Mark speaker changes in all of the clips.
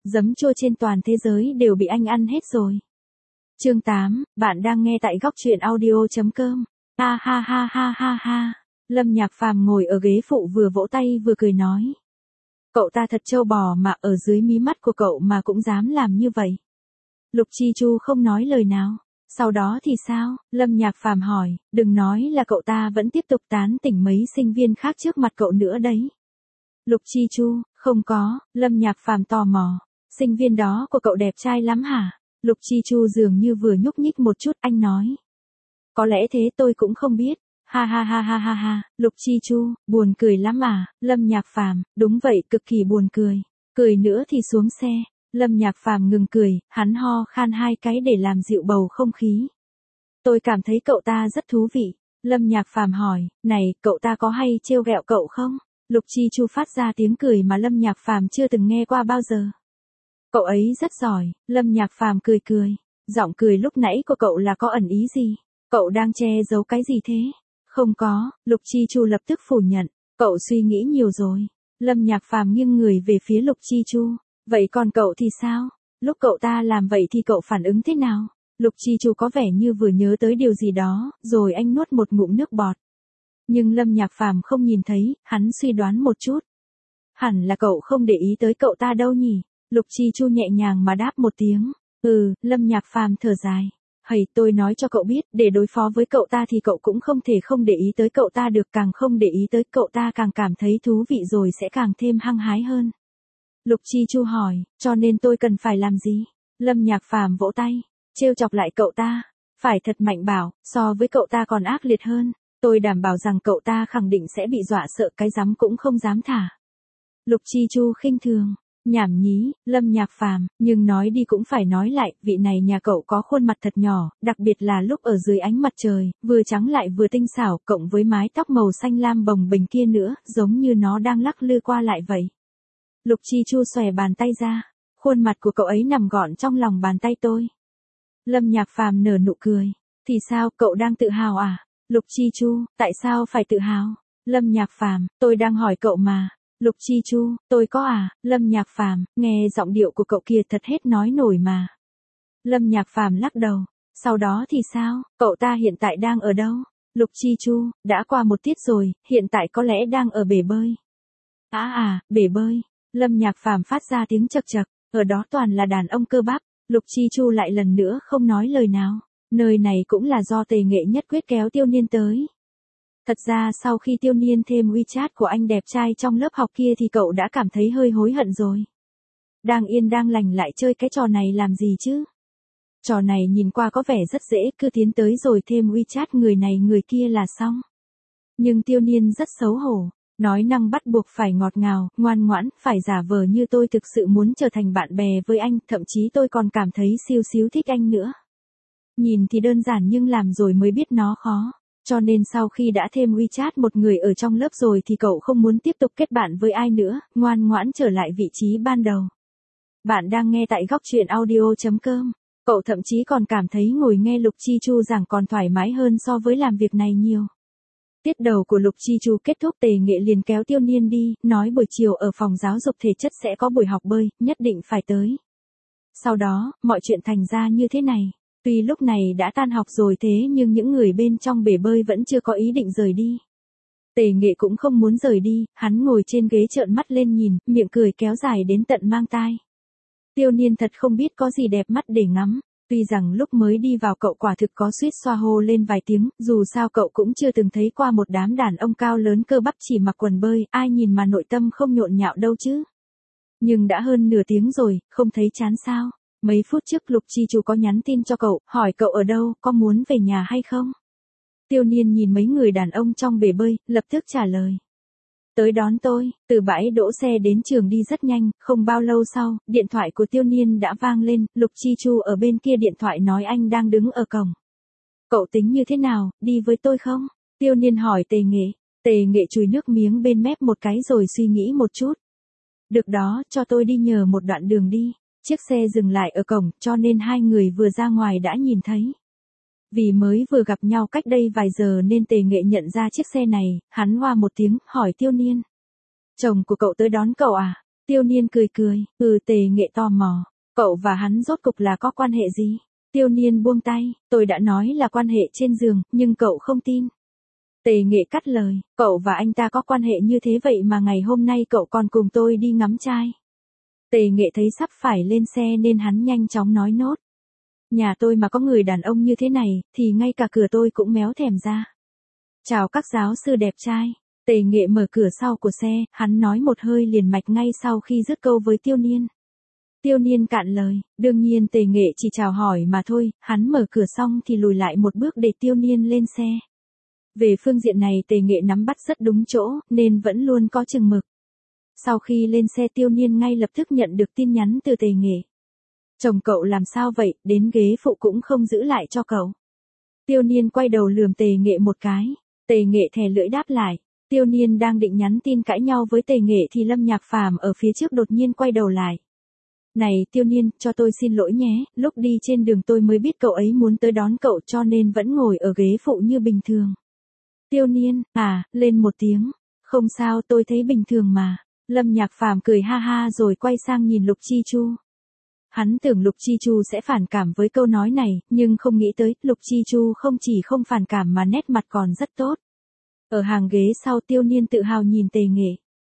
Speaker 1: Giấm chua trên toàn thế giới đều bị anh ăn hết rồi. Chương 8, bạn đang nghe tại góc truyện audio.com. Ha ha ha ha ha ha. Lâm Nhạc Phàm ngồi ở ghế phụ vừa vỗ tay vừa cười nói. Cậu ta thật trâu bò mà ở dưới mí mắt của cậu mà cũng dám làm như vậy. Lục Chi Chu không nói lời nào. Sau đó thì sao? Lâm Nhạc Phàm hỏi, đừng nói là cậu ta vẫn tiếp tục tán tỉnh mấy sinh viên khác trước mặt cậu nữa đấy. Lục Chi Chu, không có, Lâm Nhạc Phàm tò mò. Sinh viên đó của cậu đẹp trai lắm hả? Lục Chi Chu dường như vừa nhúc nhích một chút, anh nói. Có lẽ thế tôi cũng không biết. Ha ha ha ha ha ha, Lục Chi Chu, buồn cười lắm à? Lâm Nhạc Phàm, đúng vậy, cực kỳ buồn cười. Cười nữa thì xuống xe. Lâm Nhạc Phàm ngừng cười, hắn ho khan hai cái để làm dịu bầu không khí. Tôi cảm thấy cậu ta rất thú vị. Lâm Nhạc Phàm hỏi, này, cậu ta có hay trêu ghẹo cậu không? Lục Chi Chu phát ra tiếng cười mà Lâm Nhạc Phàm chưa từng nghe qua bao giờ. Cậu ấy rất giỏi. Lâm Nhạc Phàm cười cười. Giọng cười lúc nãy của cậu là có ẩn ý gì? Cậu đang che giấu cái gì thế? Không có, Lục Chi Chu lập tức phủ nhận. Cậu suy nghĩ nhiều rồi. Lâm Nhạc Phàm nghiêng người về phía Lục Chi Chu. Vậy còn cậu thì sao? Lúc cậu ta làm vậy thì cậu phản ứng thế nào? Lục Chi Chu có vẻ như vừa nhớ tới điều gì đó, rồi anh nuốt một ngụm nước bọt. Nhưng Lâm Nhạc Phàm không nhìn thấy, hắn suy đoán một chút. Hẳn là cậu không để ý tới cậu ta đâu nhỉ? Lục Chi Chu nhẹ nhàng mà đáp một tiếng. Lâm Nhạc Phàm thở dài. Hầy, tôi nói cho cậu biết, để đối phó với cậu ta thì cậu cũng không thể không để ý tới cậu ta được, càng không để ý tới cậu ta càng cảm thấy thú vị rồi sẽ càng thêm hăng hái hơn. Lục Chi Chu hỏi, cho nên tôi cần phải làm gì? Lâm Nhạc Phàm vỗ tay, trêu chọc lại cậu ta. Phải thật mạnh bảo, so với cậu ta còn ác liệt hơn. Tôi đảm bảo rằng cậu ta khẳng định sẽ bị dọa sợ cái rắm cũng không dám thả. Lục Chi Chu khinh thường. Nhảm nhí, Lâm Nhạc Phàm, nhưng nói đi cũng phải nói lại, vị này nhà cậu có khuôn mặt thật nhỏ, đặc biệt là lúc ở dưới ánh mặt trời, vừa trắng lại vừa tinh xảo, cộng với mái tóc màu xanh lam bồng bềnh kia nữa, giống như nó đang lắc lư qua lại vậy. Lục Chi Chu xòe bàn tay ra, khuôn mặt của cậu ấy nằm gọn trong lòng bàn tay tôi. Lâm Nhạc Phàm nở nụ cười, thì sao, cậu đang tự hào à? Lục Chi Chu, tại sao phải tự hào? Lâm Nhạc Phàm, tôi đang hỏi cậu mà. Lục Chi Chu, tôi có à? Lâm Nhạc Phàm, nghe giọng điệu của cậu kia thật hết nói nổi mà. Lâm Nhạc Phàm lắc đầu, sau đó thì sao, cậu ta hiện tại đang ở đâu? Lục Chi Chu, đã qua một tiết rồi, hiện tại có lẽ đang ở bể bơi. Bể bơi. Lâm Nhạc Phàm phát ra tiếng chậc chậc, ở đó toàn là đàn ông cơ bắp. Lục Chi Chu lại lần nữa không nói lời nào. Nơi này cũng là do Tề Nghệ nhất quyết kéo Tiêu Niên tới. Thật ra sau khi Tiêu Niên thêm WeChat của anh đẹp trai trong lớp học kia thì cậu đã cảm thấy hơi hối hận rồi. Đang yên đang lành lại chơi cái trò này làm gì chứ? Trò này nhìn qua có vẻ rất dễ, cứ tiến tới rồi thêm WeChat người này người kia là xong. Nhưng Tiêu Niên rất xấu hổ, nói năng bắt buộc phải ngọt ngào, ngoan ngoãn, phải giả vờ như tôi thực sự muốn trở thành bạn bè với anh, thậm chí tôi còn cảm thấy siêu xíu thích anh nữa. Nhìn thì đơn giản nhưng làm rồi mới biết nó khó. Cho nên sau khi đã thêm WeChat một người ở trong lớp rồi thì cậu không muốn tiếp tục kết bạn với ai nữa, ngoan ngoãn trở lại vị trí ban đầu. Bạn đang nghe tại góc truyện audio.com. Cậu thậm chí còn cảm thấy ngồi nghe Lục Chi Chu giảng còn thoải mái hơn so với làm việc này nhiều. Tiết đầu của Lục Chi Chu kết thúc, Tề Nghệ liền kéo Tiêu Niên đi, nói buổi chiều ở phòng giáo dục thể chất sẽ có buổi học bơi, nhất định phải tới. Sau đó, mọi chuyện thành ra như thế này. Tuy lúc này đã tan học rồi thế nhưng những người bên trong bể bơi vẫn chưa có ý định rời đi. Tề Nghệ cũng không muốn rời đi, hắn ngồi trên ghế trợn mắt lên nhìn, miệng cười kéo dài đến tận mang tai. Tiêu Niên thật không biết có gì đẹp mắt để ngắm. Tuy rằng lúc mới đi vào cậu quả thực có suýt xoa hô lên vài tiếng, dù sao cậu cũng chưa từng thấy qua một đám đàn ông cao lớn cơ bắp chỉ mặc quần bơi, ai nhìn mà nội tâm không nhộn nhạo đâu chứ. Nhưng đã hơn nửa tiếng rồi, không thấy chán sao? Mấy phút trước Lục Chi Chu có nhắn tin cho cậu, hỏi cậu ở đâu, có muốn về nhà hay không? Tiêu Niên nhìn mấy người đàn ông trong bể bơi, lập tức trả lời. Tới đón tôi, từ bãi đỗ xe đến trường đi rất nhanh, không bao lâu sau, điện thoại của Tiêu Niên đã vang lên, Lục Chi Chu ở bên kia điện thoại nói anh đang đứng ở cổng. Cậu tính như thế nào, đi với tôi không? Tiêu Niên hỏi Tề Nghệ. Tề Nghệ chùi nước miếng bên mép một cái rồi suy nghĩ một chút. Được đó, cho tôi đi nhờ một đoạn đường đi. Chiếc xe dừng lại ở cổng, cho nên hai người vừa ra ngoài đã nhìn thấy. Vì mới vừa gặp nhau cách đây vài giờ nên Tề Nghệ nhận ra chiếc xe này, hắn hoa một tiếng, hỏi Tiêu Niên. Chồng của cậu tới đón cậu à? Tiêu Niên cười cười, Tề Nghệ tò mò, cậu và hắn rốt cục là có quan hệ gì? Tiêu Niên buông tay, tôi đã nói là quan hệ trên giường, nhưng cậu không tin. Tề Nghệ cắt lời, cậu và anh ta có quan hệ như thế vậy mà ngày hôm nay cậu còn cùng tôi đi ngắm trai. Tề Nghệ thấy sắp phải lên xe nên hắn nhanh chóng nói nốt. Nhà tôi mà có người đàn ông như thế này, thì ngay cả cửa tôi cũng méo thèm ra. Chào các giáo sư đẹp trai. Tề Nghệ mở cửa sau của xe, hắn nói một hơi liền mạch ngay sau khi dứt câu với Tiêu Niên. Tiêu Niên cạn lời, đương nhiên Tề Nghệ chỉ chào hỏi mà thôi, hắn mở cửa xong thì lùi lại một bước để Tiêu Niên lên xe. Về phương diện này Tề Nghệ nắm bắt rất đúng chỗ, nên vẫn luôn có chừng mực. Sau khi lên xe Tiêu Niên ngay lập tức nhận được tin nhắn từ Tề Nghệ. Chồng cậu làm sao vậy, đến ghế phụ cũng không giữ lại cho cậu. Tiêu Niên quay đầu lườm Tề Nghệ một cái. Tề Nghệ thè lưỡi đáp lại. Tiêu Niên đang định nhắn tin cãi nhau với Tề Nghệ thì Lâm Nhạc Phàm ở phía trước đột nhiên quay đầu lại. Này Tiêu Niên, cho tôi xin lỗi nhé, lúc đi trên đường tôi mới biết cậu ấy muốn tới đón cậu cho nên vẫn ngồi ở ghế phụ như bình thường. Tiêu Niên, lên một tiếng. Không sao, tôi thấy bình thường mà. Lâm Nhạc Phàm cười ha ha rồi quay sang nhìn Lục Chi Chu. Hắn tưởng Lục Chi Chu sẽ phản cảm với câu nói này, nhưng không nghĩ tới, Lục Chi Chu không chỉ không phản cảm mà nét mặt còn rất tốt. Ở hàng ghế sau Tiêu Niên tự hào nhìn Tề Nghệ.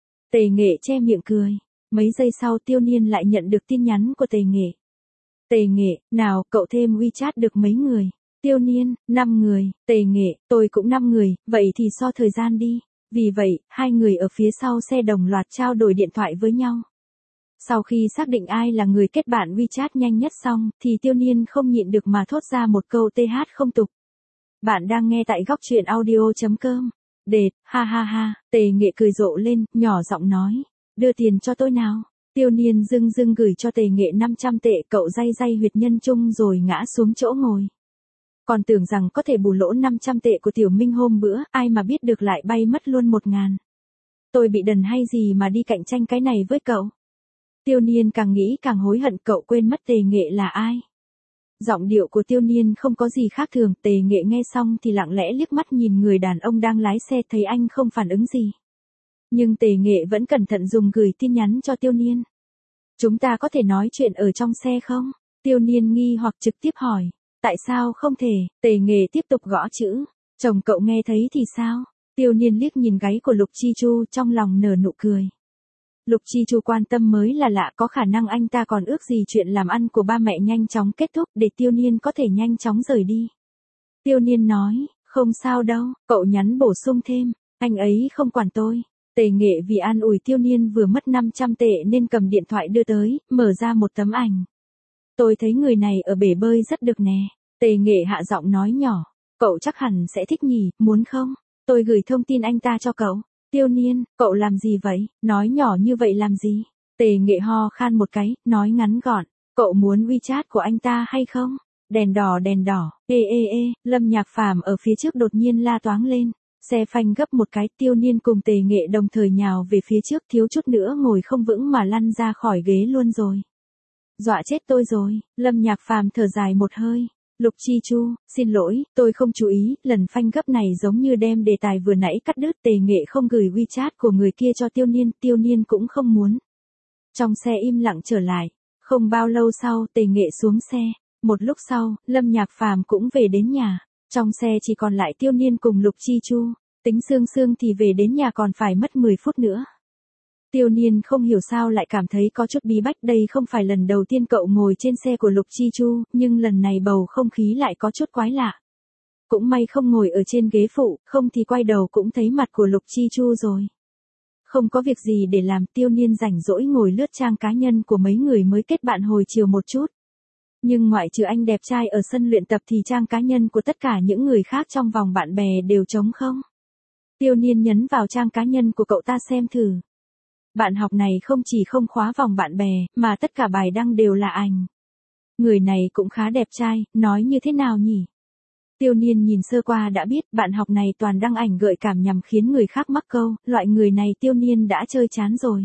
Speaker 1: Tề Nghệ che miệng cười. Mấy giây sau Tiêu Niên lại nhận được tin nhắn của Tề Nghệ. Tề Nghệ, nào, cậu thêm WeChat được mấy người? Tiêu Niên, 5 người. Tề Nghệ, tôi cũng 5 người, vậy thì so thời gian đi. Vì vậy, hai người ở phía sau xe đồng loạt trao đổi điện thoại với nhau. Sau khi xác định ai là người kết bạn WeChat nhanh nhất xong, thì Tiêu Niên không nhịn được mà thốt ra một câu TH không tục. Bạn đang nghe tại góc truyện audio.com. Đệt, ha ha ha, Tề Nghệ cười rộ lên, nhỏ giọng nói. Đưa tiền cho tôi nào. Tiêu Niên dưng dưng gửi cho Tề Nghệ 500 tệ, cậu day day huyệt nhân trung rồi ngã xuống chỗ ngồi. Còn tưởng rằng có thể bù lỗ 500 tệ của Tiểu Minh hôm bữa, ai mà biết được lại bay mất luôn 1.000. Tôi bị đần hay gì mà đi cạnh tranh cái này với cậu. Tiêu Niên càng nghĩ càng hối hận, cậu quên mất Tề Nghệ là ai. Giọng điệu của Tiêu Niên không có gì khác thường, Tề Nghệ nghe xong thì lặng lẽ liếc mắt nhìn người đàn ông đang lái xe, thấy anh không phản ứng gì. Nhưng Tề Nghệ vẫn cẩn thận dùng gửi tin nhắn cho Tiêu Niên. Chúng ta có thể nói chuyện ở trong xe không? Tiêu Niên nghi hoặc trực tiếp hỏi. Tại sao không thể? Tề Nghệ tiếp tục gõ chữ. Chồng cậu nghe thấy thì sao? Tiêu Niên liếc nhìn gáy của Lục Chi Chu, trong lòng nở nụ cười. Lục Chi Chu quan tâm mới là lạ, có khả năng anh ta còn ước gì chuyện làm ăn của ba mẹ nhanh chóng kết thúc để Tiêu Niên có thể nhanh chóng rời đi. Tiêu Niên nói, không sao đâu, cậu nhắn bổ sung thêm, anh ấy không quản tôi. Tề Nghệ vì an ủi Tiêu Niên vừa mất 500 tệ nên cầm điện thoại đưa tới, mở ra một tấm ảnh. Tôi thấy người này ở bể bơi rất được nè. Tề Nghệ hạ giọng nói nhỏ, cậu chắc hẳn sẽ thích nhỉ, muốn không? Tôi gửi thông tin anh ta cho cậu. Tiêu Niên, cậu làm gì vậy? Nói nhỏ như vậy làm gì? Tề Nghệ ho khan một cái, nói ngắn gọn, cậu muốn WeChat của anh ta hay không? Đèn đỏ, Lâm Nhạc Phàm ở phía trước đột nhiên la toáng lên. Xe phanh gấp một cái, Tiêu Niên cùng Tề Nghệ đồng thời nhào về phía trước, thiếu chút nữa ngồi không vững mà lăn ra khỏi ghế luôn rồi. Dọa chết tôi rồi, Lâm Nhạc Phàm thở dài một hơi. Lục Chi Chu, xin lỗi, tôi không chú ý, lần phanh gấp này giống như đem đề tài vừa nãy cắt đứt. Tề Nghệ không gửi WeChat của người kia cho Tiêu Niên cũng không muốn. Trong xe im lặng trở lại, không bao lâu sau Tề Nghệ xuống xe, một lúc sau, Lâm Nhạc Phàm cũng về đến nhà, trong xe chỉ còn lại Tiêu Niên cùng Lục Chi Chu, tính sương thì về đến nhà còn phải mất 10 phút nữa. Tiêu Niên không hiểu sao lại cảm thấy có chút bí bách, đây không phải lần đầu tiên cậu ngồi trên xe của Lục Chi Chu, nhưng lần này bầu không khí lại có chút quái lạ. Cũng may không ngồi ở trên ghế phụ, không thì quay đầu cũng thấy mặt của Lục Chi Chu rồi. Không có việc gì để làm, Tiêu Niên rảnh rỗi ngồi lướt trang cá nhân của mấy người mới kết bạn hồi chiều một chút. Nhưng ngoại trừ anh đẹp trai ở sân luyện tập thì trang cá nhân của tất cả những người khác trong vòng bạn bè đều trống không. Tiêu Niên nhấn vào trang cá nhân của cậu ta xem thử. Bạn học này không chỉ không khóa vòng bạn bè, mà tất cả bài đăng đều là ảnh. Người này cũng khá đẹp trai, nói như thế nào nhỉ? Tiêu Niên nhìn sơ qua đã biết, bạn học này toàn đăng ảnh gợi cảm nhằm khiến người khác mắc câu, loại người này Tiêu Niên đã chơi chán rồi.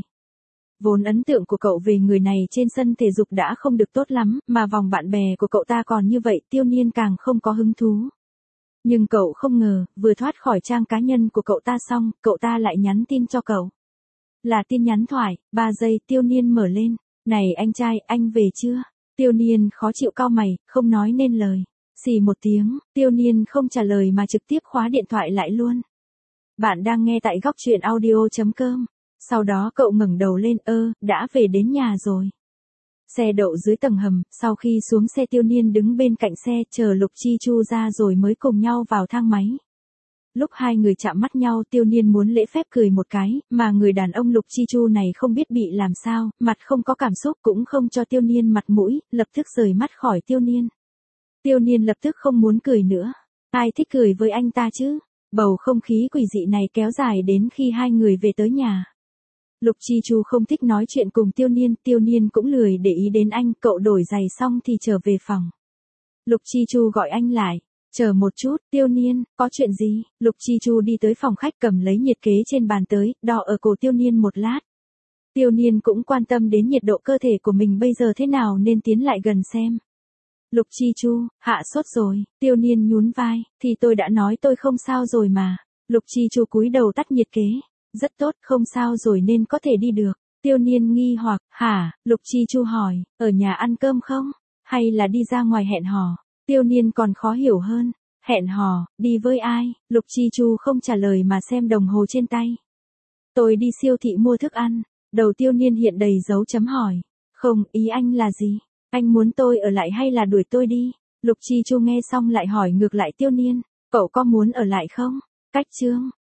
Speaker 1: Vốn ấn tượng của cậu về người này trên sân thể dục đã không được tốt lắm, mà vòng bạn bè của cậu ta còn như vậy, Tiêu Niên càng không có hứng thú. Nhưng cậu không ngờ, vừa thoát khỏi trang cá nhân của cậu ta xong, cậu ta lại nhắn tin cho cậu. Là tin nhắn thoại, 3 giây, Tiêu Niên mở lên. Này anh trai, anh về chưa? Tiêu Niên khó chịu cau mày, không nói nên lời. Xì một tiếng, Tiêu Niên không trả lời mà trực tiếp khóa điện thoại lại luôn. Bạn đang nghe tại góc truyện audio.com. Sau đó cậu ngẩng đầu lên, đã về đến nhà rồi. Xe đậu dưới tầng hầm, sau khi xuống xe Tiêu Niên đứng bên cạnh xe chờ Lục Chi Chu ra rồi mới cùng nhau vào thang máy. Lúc hai người chạm mắt nhau Tiêu Niên muốn lễ phép cười một cái, mà người đàn ông Lục Chi Chu này không biết bị làm sao, mặt không có cảm xúc cũng không cho Tiêu Niên mặt mũi, lập tức rời mắt khỏi Tiêu Niên. Tiêu Niên lập tức không muốn cười nữa. Ai thích cười với anh ta chứ? Bầu không khí quỷ dị này kéo dài đến khi hai người về tới nhà. Lục Chi Chu không thích nói chuyện cùng Tiêu Niên cũng lười để ý đến anh, cậu đổi giày xong thì trở về phòng. Lục Chi Chu gọi anh lại. Chờ một chút, Tiêu Niên, có chuyện gì? Lục Chi Chu đi tới phòng khách cầm lấy nhiệt kế trên bàn tới, đo ở cổ Tiêu Niên một lát. Tiêu Niên cũng quan tâm đến nhiệt độ cơ thể của mình bây giờ thế nào nên tiến lại gần xem. Lục Chi Chu, hạ sốt rồi, Tiêu Niên nhún vai, thì tôi đã nói tôi không sao rồi mà. Lục Chi Chu cúi đầu tắt nhiệt kế. Rất tốt, không sao rồi nên có thể đi được. Tiêu Niên nghi hoặc, hả? Lục Chi Chu hỏi, ở nhà ăn cơm không? Hay là đi ra ngoài hẹn hò? Tiêu Niên còn khó hiểu hơn. Hẹn hò, đi với ai? Lục Chi Chu không trả lời mà xem đồng hồ trên tay. Tôi đi siêu thị mua thức ăn. Đầu Tiêu Niên hiện đầy dấu chấm hỏi. Không, ý anh là gì? Anh muốn tôi ở lại hay là đuổi tôi đi? Lục Chi Chu nghe xong lại hỏi ngược lại Tiêu Niên. Cậu có muốn ở lại không? Cách chương.